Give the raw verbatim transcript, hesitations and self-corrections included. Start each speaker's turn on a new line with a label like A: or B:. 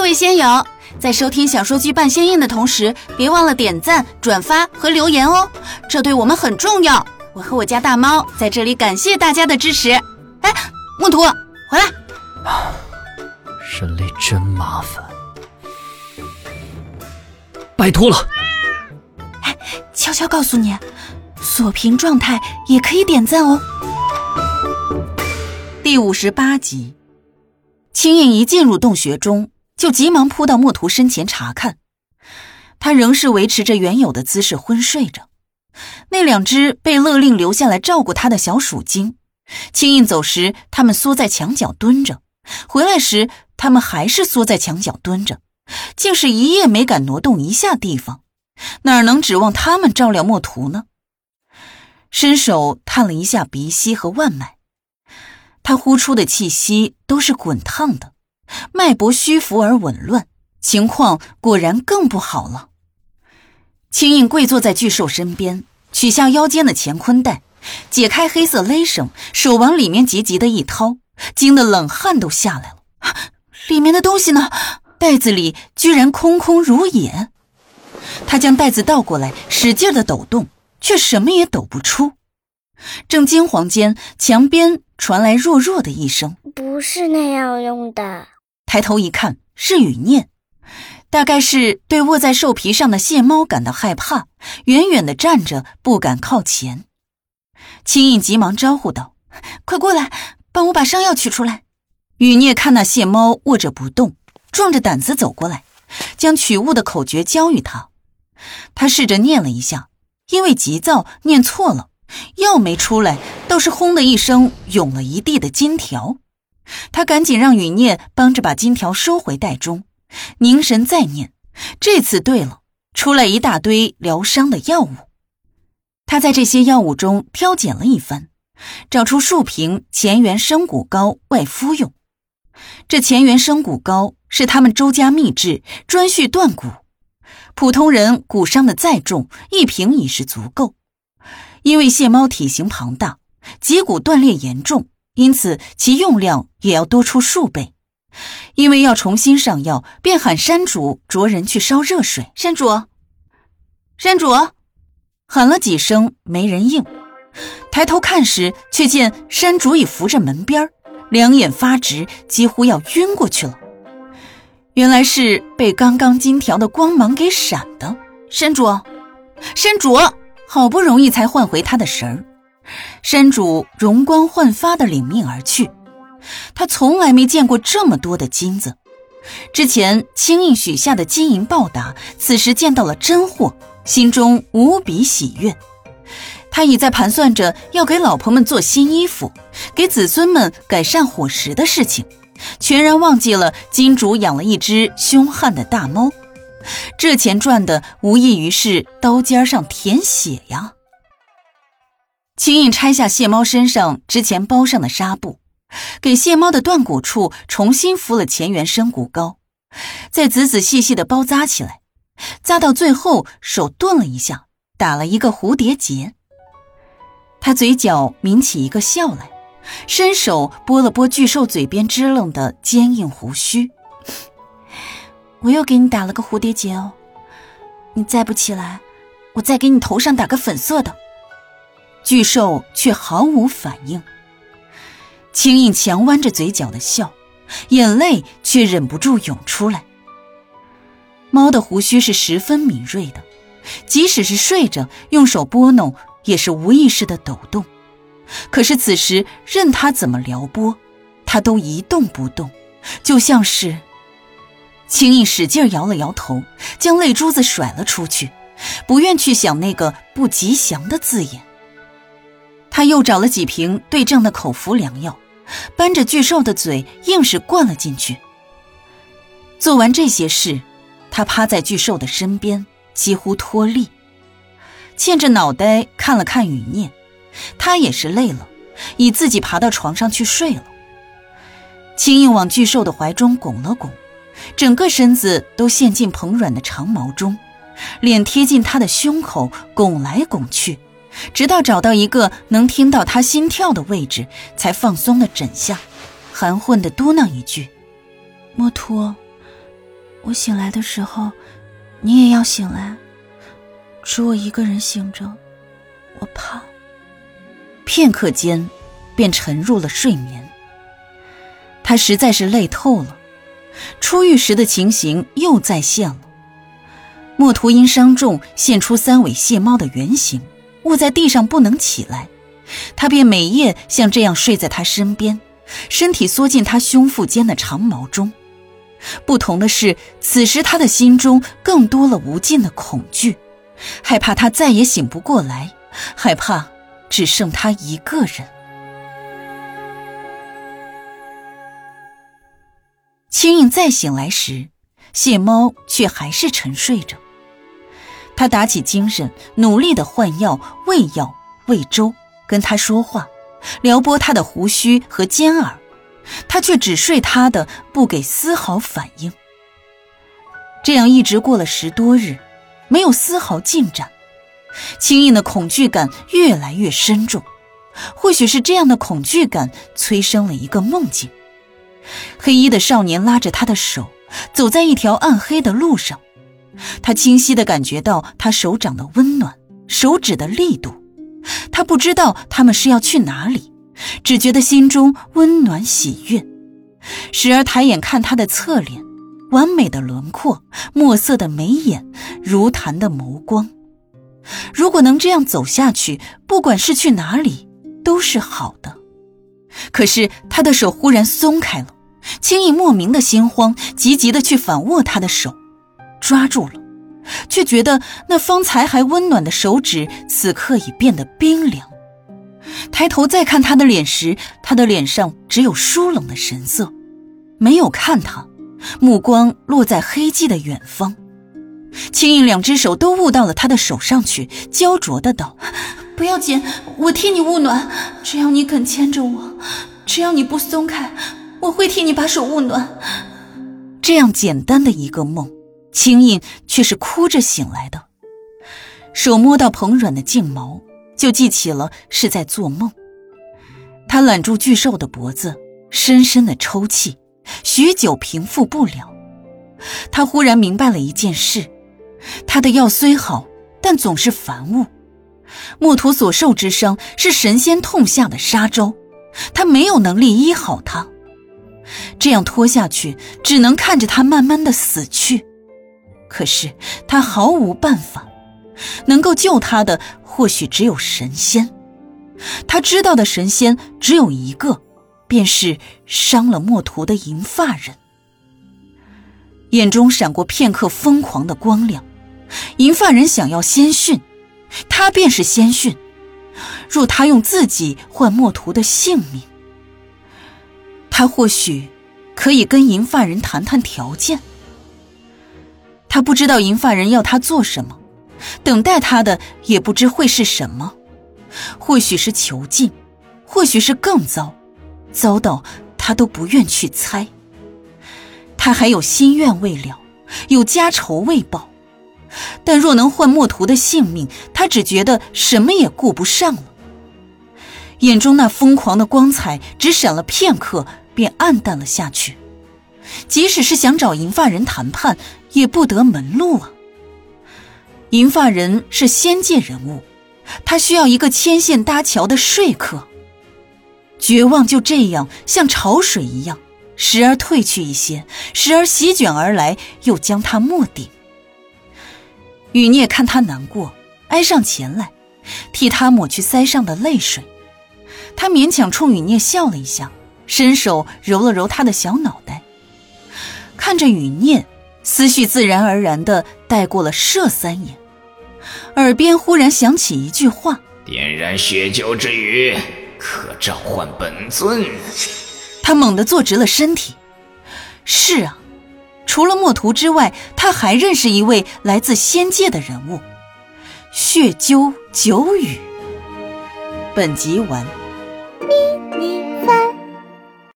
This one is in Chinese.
A: 位仙友，在收听小说剧半仙印的同时，别忘了点赞、转发和留言哦，这对我们很重要。我和我家大猫在这里感谢大家的支持。哎，木图，回来！
B: 人类真麻烦，拜托了。
A: 哎，悄悄告诉你，锁屏状态也可以点赞哦。第五十八集，青印一进入洞穴中，就急忙扑到墨图身前查看。他仍是维持着原有的姿势昏睡着。那两只被勒令留下来照顾他的小鼠精，青印走时他们缩在墙角蹲着，回来时他们还是缩在墙角蹲着，竟是一夜没敢挪动一下地方，哪能指望他们照料墨图呢？伸手探了一下鼻息和腕脉，他呼出的气息都是滚烫的，脉搏虚浮而紊乱，情况果然更不好了。青印跪坐在巨兽身边，取下腰间的乾坤袋，解开黑色勒绳，手往里面急急地一掏，惊得冷汗都下来了。里面的东西呢？袋子里居然空空如也。他将袋子倒过来，使劲地抖动，却什么也抖不出。正惊惶间，墙边传来弱弱的一声：“
C: 不是那样用的。”
A: 抬头一看，是雨念。大概是对卧在兽皮上的蟹猫感到害怕，远远地站着，不敢靠前。青印急忙招呼道：“快过来，帮我把伤药取出来。”雨孽看那蟹猫卧着不动，壮着胆子走过来，将取物的口诀教与他。他试着念了一下，因为急躁念错了，药没出来，倒是轰的一声涌了一地的金条。他赶紧让雨孽帮着把金条收回袋中，凝神再念，这次对了，出来一大堆疗伤的药物。他在这些药物中挑拣了一番，找出数瓶乾元生骨膏外敷用。这乾元生骨膏是他们周家秘制，专续断骨，普通人骨伤的再重，一瓶已是足够。因为蟹猫体型庞大，脊骨断裂严重，因此其用量也要多出数倍。因为要重新上药，便喊山主着人去烧热水。山主，山主，喊了几声没人应。抬头看时，却见山主已扶着门边，两眼发直，几乎要晕过去了。原来是被刚刚金条的光芒给闪的。山主，山主，好不容易才唤回他的神儿。山主容光焕发地领命而去。他从来没见过这么多的金子，之前青印许下的金银报答，此时见到了真货，心中无比喜悦。他已在盘算着要给老婆们做新衣服，给子孙们改善伙食的事情，全然忘记了金主养了一只凶悍的大猫。这钱赚的无异于是刀尖上舔血呀。青印拆下蟹猫身上之前包上的纱布，给蟹猫的断骨处重新敷了乾元生骨膏，再仔仔细细地包扎起来，扎到最后手顿了一下，打了一个蝴蝶结。他嘴角抿起一个笑来，伸手拨了拨巨兽嘴边支棱的坚硬胡须。我又给你打了个蝴蝶结哦，你再不起来，我再给你头上打个粉色的。巨兽却毫无反应。青印强弯着嘴角的笑，眼泪却忍不住涌出来。猫的胡须是十分敏锐的，即使是睡着用手拨弄，也是无意识的抖动。可是此时任它怎么撩拨，它都一动不动，就像是……青印使劲摇了摇头，将泪珠子甩了出去，不愿去想那个不吉祥的字眼。他又找了几瓶对症的口服良药，扳着巨兽的嘴硬是灌了进去。做完这些事，他趴在巨兽的身边，几乎脱力，欠着脑袋看了看雨念，他也是累了，已自己爬到床上去睡了。青印往巨兽的怀中拱了拱，整个身子都陷进蓬软的长毛中，脸贴近他的胸口拱来拱去，直到找到一个能听到他心跳的位置，才放松了枕下，含混地嘟囔一句：“墨图， 我醒来的时候，你也要醒来，只我一个人醒着，我怕。片刻间，便沉入了睡眠。他实在是累透了，出狱时的情形又再现了。墨图因伤重现出三尾蟹猫的原形，卧在地上不能起来，他便每夜像这样睡在他身边，身体缩进他胸腹间的长毛中。不同的是，此时他的心中更多了无尽的恐惧，害怕他再也醒不过来，害怕只剩他一个人。青印再醒来时，蟹猫却还是沉睡着。他打起精神，努力地换药、喂药、喂粥，跟他说话，撩拨他的胡须和尖耳，他却只睡他的，不给丝毫反应。这样一直过了十多日，没有丝毫进展。青印的恐惧感越来越深重，或许是这样的恐惧感催生了一个梦境。黑衣的少年拉着他的手，走在一条暗黑的路上。他清晰地感觉到他手掌的温暖，手指的力度。他不知道他们是要去哪里，只觉得心中温暖喜悦。时而抬眼看他的侧脸，完美的轮廓，墨色的眉眼，如潭的眸光。如果能这样走下去，不管是去哪里，都是好的。可是他的手忽然松开了，青印莫名的心慌，急急地去反握他的手，抓住了，却觉得那方才还温暖的手指此刻已变得冰凉。抬头再看他的脸时，他的脸上只有疏冷的神色，没有看他，目光落在黑寂的远方。青印两只手都捂到了他的手上去，焦灼的道：不要紧，我替你捂暖，只要你肯牵着我，只要你不松开，我会替你把手捂暖。这样简单的一个梦，青印却是哭着醒来的。手摸到蓬软的颈毛，就记起了是在做梦。他揽住巨兽的脖子，深深的抽泣，许久平复不了。他忽然明白了一件事，他的药虽好，但总是凡物。墨图所受之伤是神仙痛下的杀招，他没有能力医好他。这样拖下去，只能看着他慢慢的死去。可是他毫无办法，能够救他的或许只有神仙。他知道的神仙只有一个，便是伤了墨图的银发人。眼中闪过片刻疯狂的光亮，银发人想要鲜训，他便是鲜训。若他用自己换墨图的性命，他或许可以跟银发人谈谈条件。他不知道银发人要他做什么，等待他的也不知会是什么，或许是囚禁，或许是更糟，糟到他都不愿去猜。他还有心愿未了，有家仇未报，但若能换墨图的性命，他只觉得什么也顾不上了。眼中那疯狂的光彩只闪了片刻，便暗淡了下去。即使是想找银发人谈判，也不得门路啊。银发人是仙界人物，他需要一个牵线搭桥的说客。绝望就这样像潮水一样，时而退去一些，时而席卷而来，又将他没顶。雨孽看他难过，挨上前来，替他抹去腮上的泪水。他勉强冲雨孽笑了一下，伸手揉了揉他的小脑袋。看着雨孽，思绪自然而然地带过了射三眼，耳边忽然响起一句话：
D: 点燃血酒之余，可召唤本尊。
A: 他猛地坐直了身体。是啊，除了墨图之外，他还认识一位来自仙界的人物——血鸠九羽。本集完。